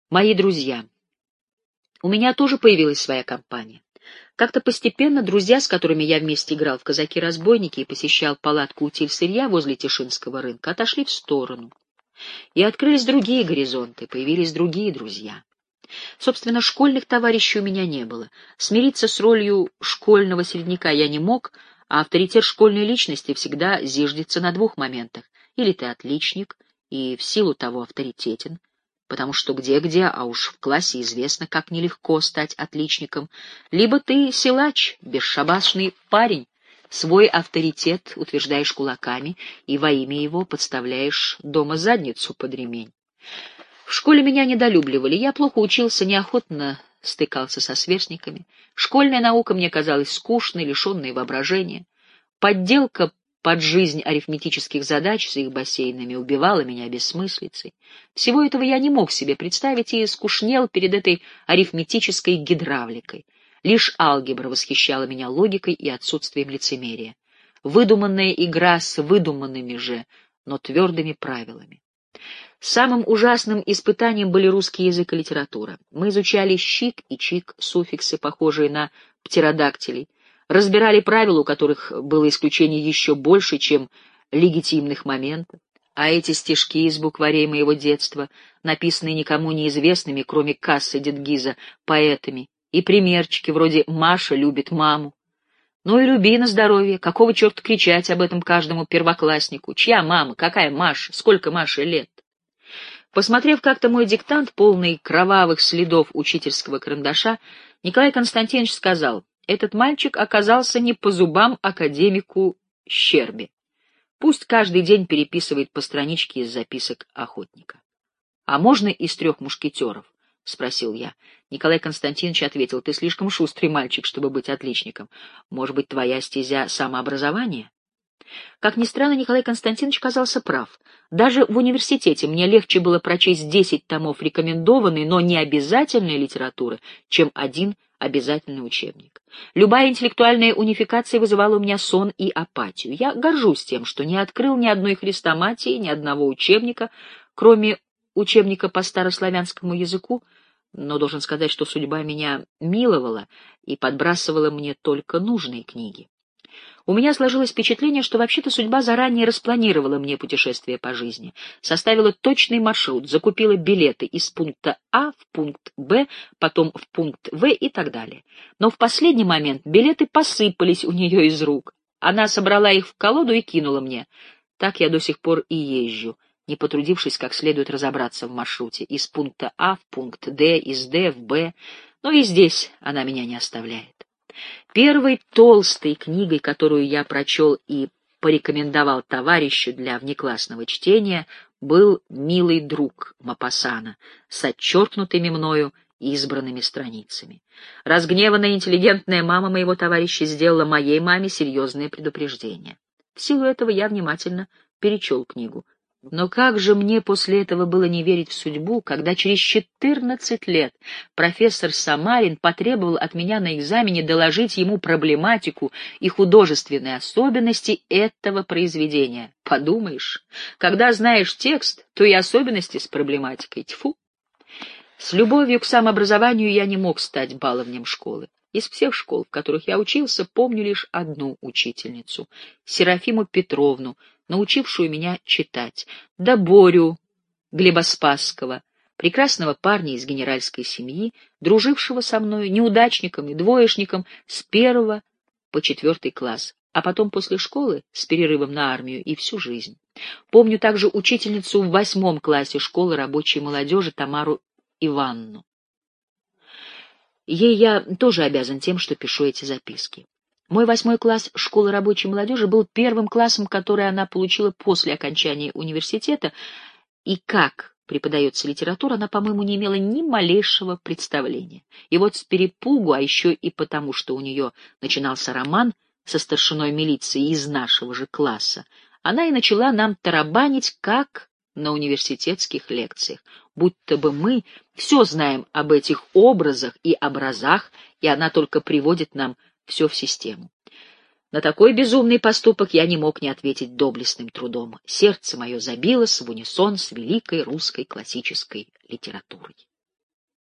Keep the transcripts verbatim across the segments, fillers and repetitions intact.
Мои друзья. У меня тоже появилась своя компания. Как-то постепенно друзья, с которыми я вместе играл в казаки-разбойники и посещал палатку утиль-сырья возле Тишинского рынка, отошли в сторону. И открылись другие горизонты, появились другие друзья. Собственно, школьных товарищей у меня не было. Смириться с ролью школьного середняка я не мог, а авторитет школьной личности всегда зиждется на двух моментах. Или ты отличник, и в силу того авторитетен, потому что где-где, а уж в классе известно, как нелегко стать отличником, либо ты силач, бесшабашный парень, свой авторитет утверждаешь кулаками и во имя его подставляешь дома задницу под ремень. В школе меня недолюбливали, я плохо учился, неохотно стыкался со сверстниками. Школьная наука мне казалась скучной, лишенной воображения. Подделка под жизнь арифметических задач с их бассейнами убивала меня бессмыслицей. Всего этого я не мог себе представить и скучнел перед этой арифметической гидравликой. Лишь алгебра восхищала меня логикой и отсутствием лицемерия. Выдуманная игра с выдуманными же, но твердыми правилами. Самым ужасным испытанием были русский язык и литература. Мы изучали щик и чик, суффиксы, похожие на птеродактилей, разбирали правила, у которых было исключение еще больше, чем легитимных моментов. А эти стишки из букварей моего детства, написанные никому неизвестными, кроме Касса Дедгиза, поэтами, и примерчики вроде «Маша любит маму». Ну и люби на здоровье, какого черта кричать об этом каждому первокласснику? Чья мама? Какая Маша? Сколько Маше лет? Посмотрев как-то мой диктант, полный кровавых следов учительского карандаша, Николай Константинович сказал: «Этот мальчик оказался не по зубам академику Щербе. Пусть каждый день переписывает по страничке из записок охотника». «А можно из трех мушкетеров?» — спросил я. Николай Константинович ответил: «Ты слишком шустрый мальчик, чтобы быть отличником. Может быть, твоя стезя — самообразование?» Как ни странно, Николай Константинович казался прав. Даже в университете мне легче было прочесть десять томов рекомендованной, но не обязательной литературы, чем один обязательный учебник. Любая интеллектуальная унификация вызывала у меня сон и апатию. Я горжусь тем, что не открыл ни одной хрестоматии, ни одного учебника, кроме учебника по старославянскому языку, но должен сказать, что судьба меня миловала и подбрасывала мне только нужные книги. У меня сложилось впечатление, что вообще-то судьба заранее распланировала мне путешествие по жизни, составила точный маршрут, закупила билеты из пункта А в пункт Б, потом в пункт В и так далее. Но в последний момент билеты посыпались у нее из рук. Она собрала их в колоду и кинула мне. Так я до сих пор и езжу, не потрудившись как следует разобраться в маршруте, из пункта А в пункт Д, из Д в Б, но и здесь она меня не оставляет. Первой толстой книгой, которую я прочел и порекомендовал товарищу для внеклассного чтения, был «Милый друг» Мопассана с отчеркнутыми мною избранными страницами. Разгневанная интеллигентная мама моего товарища сделала моей маме серьезное предупреждение. В силу этого я внимательно перечел книгу. Но как же мне после этого было не верить в судьбу, когда через четырнадцать лет профессор Самарин потребовал от меня на экзамене доложить ему проблематику и художественные особенности этого произведения. Подумаешь, когда знаешь текст, то и особенности с проблематикой. Тьфу! С любовью к самообразованию я не мог стать баловнем школы. Из всех школ, в которых я учился, помню лишь одну учительницу — Серафиму Петровну, научившую меня читать, да Борю Глебоспасского, прекрасного парня из генеральской семьи, дружившего со мной, неудачником и двоечником с первого по четвертый класс, а потом после школы с перерывом на армию и всю жизнь. Помню также учительницу в восьмом классе школы рабочей молодежи Тамару Ивановну. Ей я тоже обязан тем, что пишу эти записки. Мой восьмой класс школы рабочей молодежи был первым классом, который она получила после окончания университета, и как преподается литература, она, по-моему, не имела ни малейшего представления. И вот с перепугу, а еще и потому, что у нее начинался роман со старшиной милиции из нашего же класса, она и начала нам тарабанить, как на университетских лекциях, будто бы мы все знаем об этих образах и образах, и она только приводит нам все в систему. На такой безумный поступок я не мог не ответить доблестным трудом. Сердце мое забилось в унисон с великой русской классической литературой.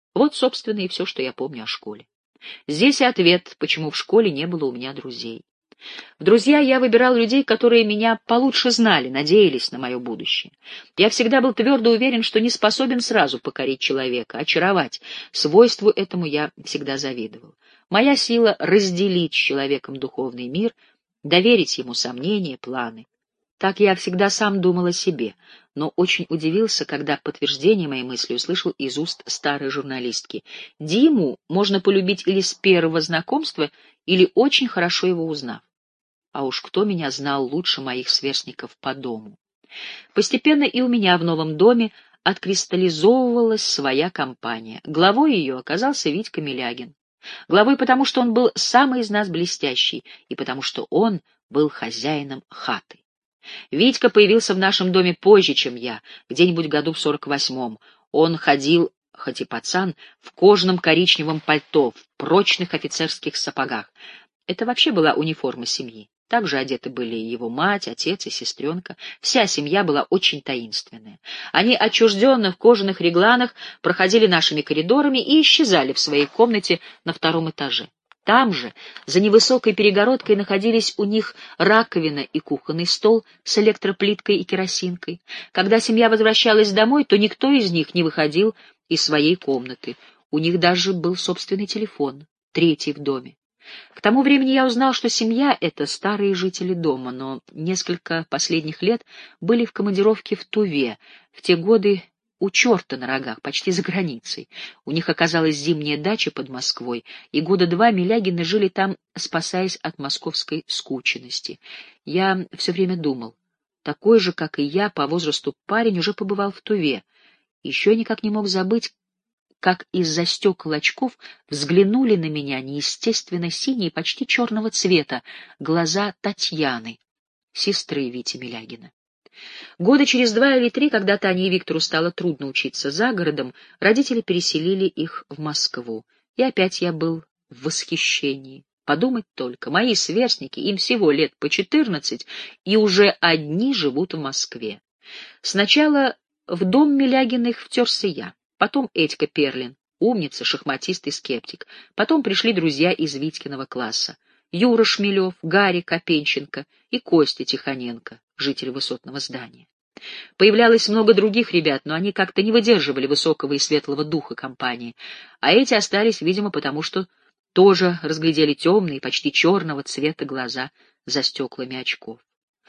Вот, собственно, и все, что я помню о школе. Здесь и ответ, почему в школе не было у меня друзей. В друзья я выбирал людей, которые меня получше знали, надеялись на мое будущее. Я всегда был твердо уверен, что не способен сразу покорить человека, очаровать. Свойству этому я всегда завидовал. Моя сила — разделить с человеком духовный мир, доверить ему сомнения, планы. Так я всегда сам думал о себе, но очень удивился, когда подтверждение моей мысли услышал из уст старой журналистки. Диму можно полюбить или с первого знакомства, или очень хорошо его узнав. А уж кто меня знал лучше моих сверстников по дому? Постепенно и у меня в новом доме откристаллизовывалась своя компания. Главой ее оказался Витька Милягин. Главой потому, что он был самый из нас блестящий, и потому что он был хозяином хаты. Витька появился в нашем доме позже, чем я, где-нибудь году в сорок восьмом. Он ходил, хоть и пацан, в кожаном коричневом пальто, в прочных офицерских сапогах. Это вообще была униформа семьи. Также одеты были его мать, отец и сестренка. Вся семья была очень таинственная. Они отчужденно в кожаных регланах проходили нашими коридорами и исчезали в своей комнате на втором этаже. Там же, за невысокой перегородкой, находились у них раковина и кухонный стол с электроплиткой и керосинкой. Когда семья возвращалась домой, то никто из них не выходил из своей комнаты. У них даже был собственный телефон, третий в доме. К тому времени я узнал, что семья — это старые жители дома, но несколько последних лет были в командировке в Туве, в те годы у черта на рогах, почти за границей. У них оказалась зимняя дача под Москвой, и года два Милягины жили там, спасаясь от московской скученности. Я все время думал, такой же, как и я, по возрасту парень уже побывал в Туве. Еще никак не мог забыть, как из-за стекол очков взглянули на меня неестественно синие, почти черного цвета, глаза Татьяны, сестры Вити Милягина. Года через два или три, когда Тане и Виктору стало трудно учиться за городом, родители переселили их в Москву. И опять я был в восхищении. Подумать только, мои сверстники, им всего лет по четырнадцать, и уже одни живут в Москве. Сначала в дом Милягиных втерся я. Потом Этька Перлин, умница, шахматист и скептик. Потом пришли друзья из Витькиного класса. Юра Шмелев, Гарри Копенченко и Костя Тихоненко, жители высотного здания. Появлялось много других ребят, но они как-то не выдерживали высокого и светлого духа компании, а эти остались, видимо, потому что тоже разглядели темные, почти черного цвета глаза за стеклами очков.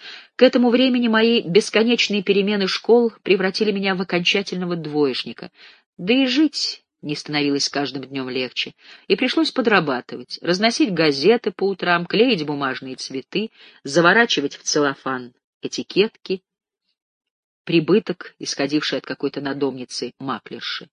К этому времени мои бесконечные перемены школ превратили меня в окончательного двоечника, да и жить не становилось с каждым днем легче, и пришлось подрабатывать, разносить газеты по утрам, клеить бумажные цветы, заворачивать в целлофан этикетки, прибыток, исходивший от какой-то надомницы маклерши.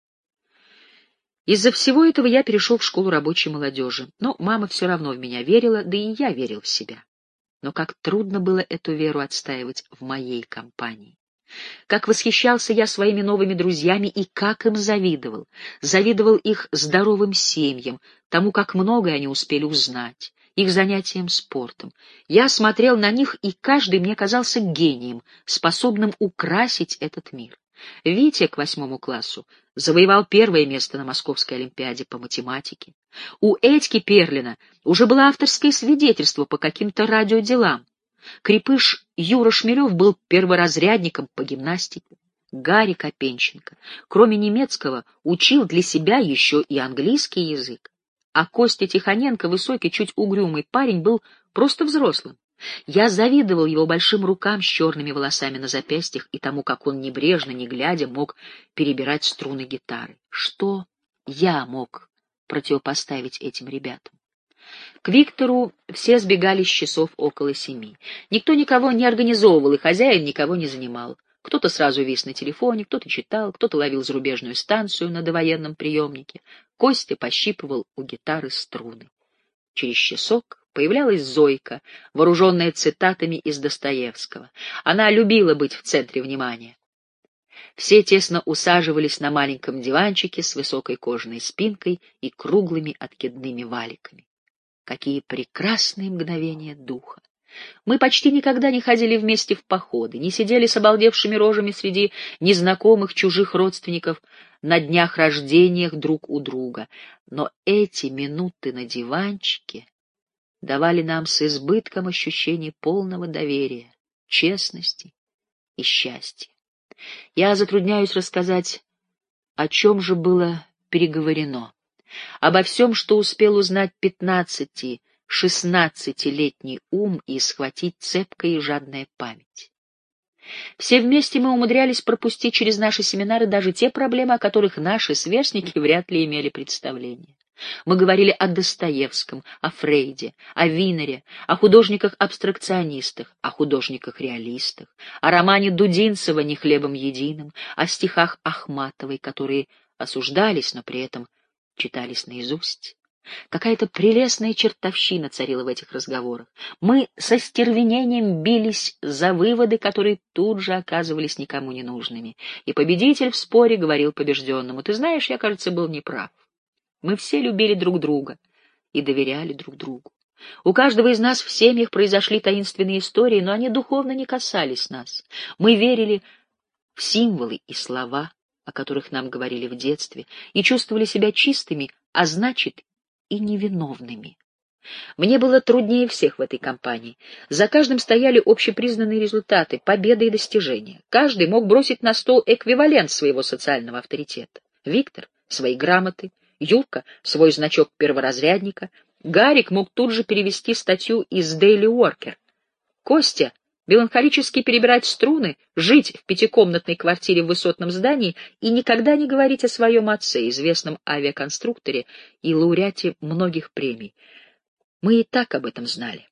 Из-за всего этого я перешел в школу рабочей молодежи, но мама все равно в меня верила, да и я верил в себя. Но как трудно было эту веру отстаивать в моей компании. Как восхищался я своими новыми друзьями и как им завидовал. Завидовал их здоровым семьям, тому, как многое они успели узнать, их занятиям спортом. Я смотрел на них, и каждый мне казался гением, способным украсить этот мир. Витя к восьмому классу завоевал первое место на Московской олимпиаде по математике. У Этьки Перлина уже было авторское свидетельство по каким-то радиоделам. Крепыш Юра Шмелев был перворазрядником по гимнастике. Гарри Копенченко, кроме немецкого, учил для себя еще и английский язык. А Костя Тихоненко, высокий, чуть угрюмый парень, был просто взрослым. Я завидовал его большим рукам с черными волосами на запястьях и тому, как он небрежно, не глядя, мог перебирать струны гитары. Что я мог противопоставить этим ребятам? К Виктору все сбегали с часов около семи. Никто никого не организовывал, и хозяин никого не занимал. Кто-то сразу вис на телефоне, кто-то читал, кто-то ловил зарубежную станцию на довоенном приемнике. Костя пощипывал у гитары струны. Через часок появлялась Зойка, вооруженная цитатами из Достоевского. Она любила быть в центре внимания. Все тесно усаживались на маленьком диванчике с высокой кожаной спинкой и круглыми откидными валиками. Какие прекрасные мгновения духа! Мы почти никогда не ходили вместе в походы, не сидели с обалдевшими рожами среди незнакомых чужих родственников на днях рождениях друг у друга. Но эти минуты на диванчике давали нам с избытком ощущение полного доверия, честности и счастья. Я затрудняюсь рассказать, о чем же было переговорено. Обо всем, что успел узнать пятнадцати-шестнадцатилетний ум и схватить цепкая и жадная память. Все вместе мы умудрялись пропустить через наши семинары даже те проблемы, о которых наши сверстники вряд ли имели представление. Мы говорили о Достоевском, о Фрейде, о Винере, о художниках-абстракционистах, о художниках-реалистах, о романе Дудинцева «Не хлебом единым», о стихах Ахматовой, которые осуждались, но при этом читались наизусть. Какая-то прелестная чертовщина царила в этих разговорах. Мы со стервенением бились за выводы, которые тут же оказывались никому не нужными. И победитель в споре говорил побежденному: «Ты знаешь, я, кажется, был неправ». Мы все любили друг друга и доверяли друг другу. У каждого из нас в семьях произошли таинственные истории, но они духовно не касались нас. Мы верили в символы и слова, о которых нам говорили в детстве, и чувствовали себя чистыми, а значит, и невиновными. Мне было труднее всех в этой компании. За каждым стояли общепризнанные результаты, победы и достижения. Каждый мог бросить на стол эквивалент своего социального авторитета. Виктор — свои грамоты, Юрка — свой значок перворазрядника, Гарик мог тут же перевести статью из Daily Worker, Костя — меланхолически перебирать струны, жить в пятикомнатной квартире в высотном здании и никогда не говорить о своем отце, известном авиаконструкторе и лауреате многих премий. Мы и так об этом знали.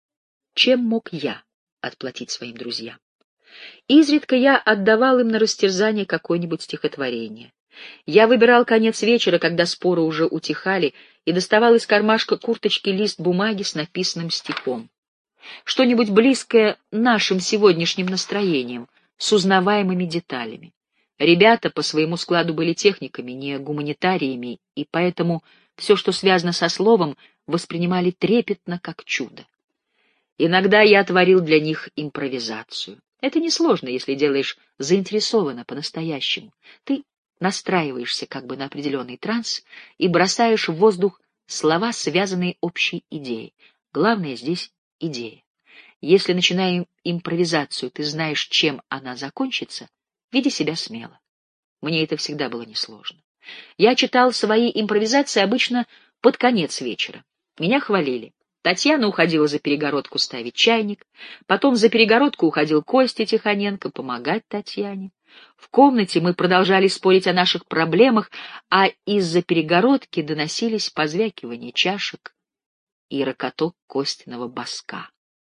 Чем мог я отплатить своим друзьям? Изредка я отдавал им на растерзание какое-нибудь стихотворение. Я выбирал конец вечера, когда споры уже утихали, и доставал из кармашка курточки лист бумаги с написанным стихом. Что-нибудь близкое нашим сегодняшним настроениям, с узнаваемыми деталями. Ребята по своему складу были техниками, не гуманитариями, и поэтому все, что связано со словом, воспринимали трепетно, как чудо. Иногда я творил для них импровизацию. Это несложно, если делаешь заинтересованно, по-настоящему. Ты настраиваешься как бы на определенный транс и бросаешь в воздух слова, связанные общей идеей. Главное здесь — идея. Если, начиная импровизацию, ты знаешь, чем она закончится, веди себя смело. Мне это всегда было несложно. Я читал свои импровизации обычно под конец вечера. Меня хвалили. Татьяна уходила за перегородку ставить чайник, потом за перегородку уходил Костя Тихоненко помогать Татьяне. В комнате мы продолжали спорить о наших проблемах, а из-за перегородки доносились позвякивание чашек и рокоток Костиного боска.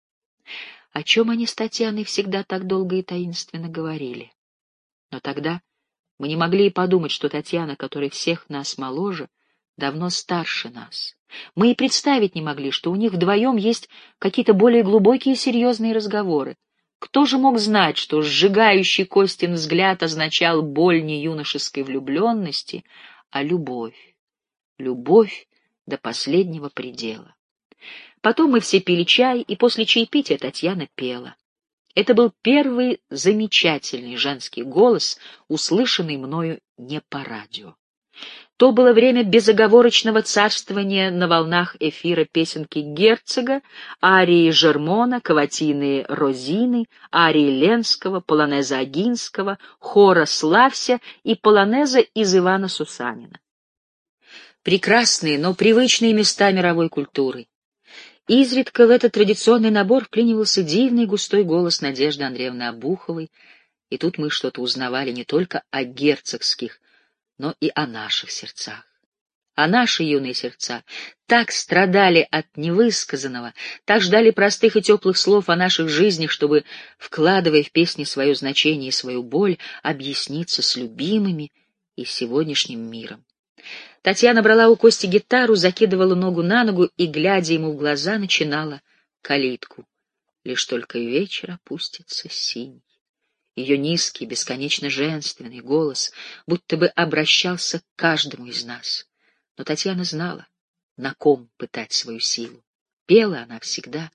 О чем они с Татьяной всегда так долго и таинственно говорили. Но тогда мы не могли и подумать, что Татьяна, которая всех нас моложе, давно старше нас. Мы и представить не могли, что у них вдвоем есть какие-то более глубокие и серьезные разговоры. Кто же мог знать, что сжигающий Костин взгляд означал боль не юношеской влюбленности, а любовь. Любовь до последнего предела. Потом мы все пили чай, и после чаепития Татьяна пела. Это был первый замечательный женский голос, услышанный мною не по радио. То было время безоговорочного царствования на волнах эфира песенки Герцога, арии Жермона, каватины Розины, арии Ленского, полонеза Агинского, хора «Славься» и полонеза из Ивана Сусанина. Прекрасные, но привычные места мировой культуры. Изредка в этот традиционный набор вклинивался дивный густой голос Надежды Андреевны Обуховой, и тут мы что-то узнавали не только о герцогских, но и о наших сердцах. А наши юные сердца так страдали от невысказанного, так ждали простых и теплых слов о наших жизнях, чтобы, вкладывая в песни свое значение и свою боль, объясниться с любимыми и сегодняшним миром. Татьяна брала у Кости гитару, закидывала ногу на ногу и, глядя ему в глаза, начинала калитку. Лишь только вечер опустится синь. Ее низкий, бесконечно женственный голос будто бы обращался к каждому из нас. Но Татьяна знала, на ком пытать свою силу. Пела она всегда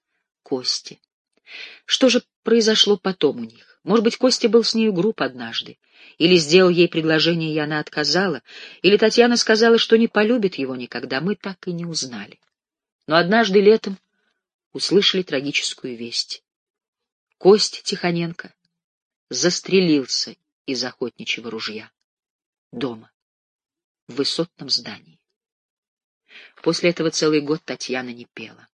Кости. Что же произошло потом у них? Может быть, Костя был с нею груб однажды, или сделал ей предложение, и она отказала, или Татьяна сказала, что не полюбит его никогда, мы так и не узнали. Но однажды летом услышали трагическую весть. Костя Тихоненко застрелился из охотничьего ружья. Дома, в высотном здании. После этого целый год Татьяна не пела.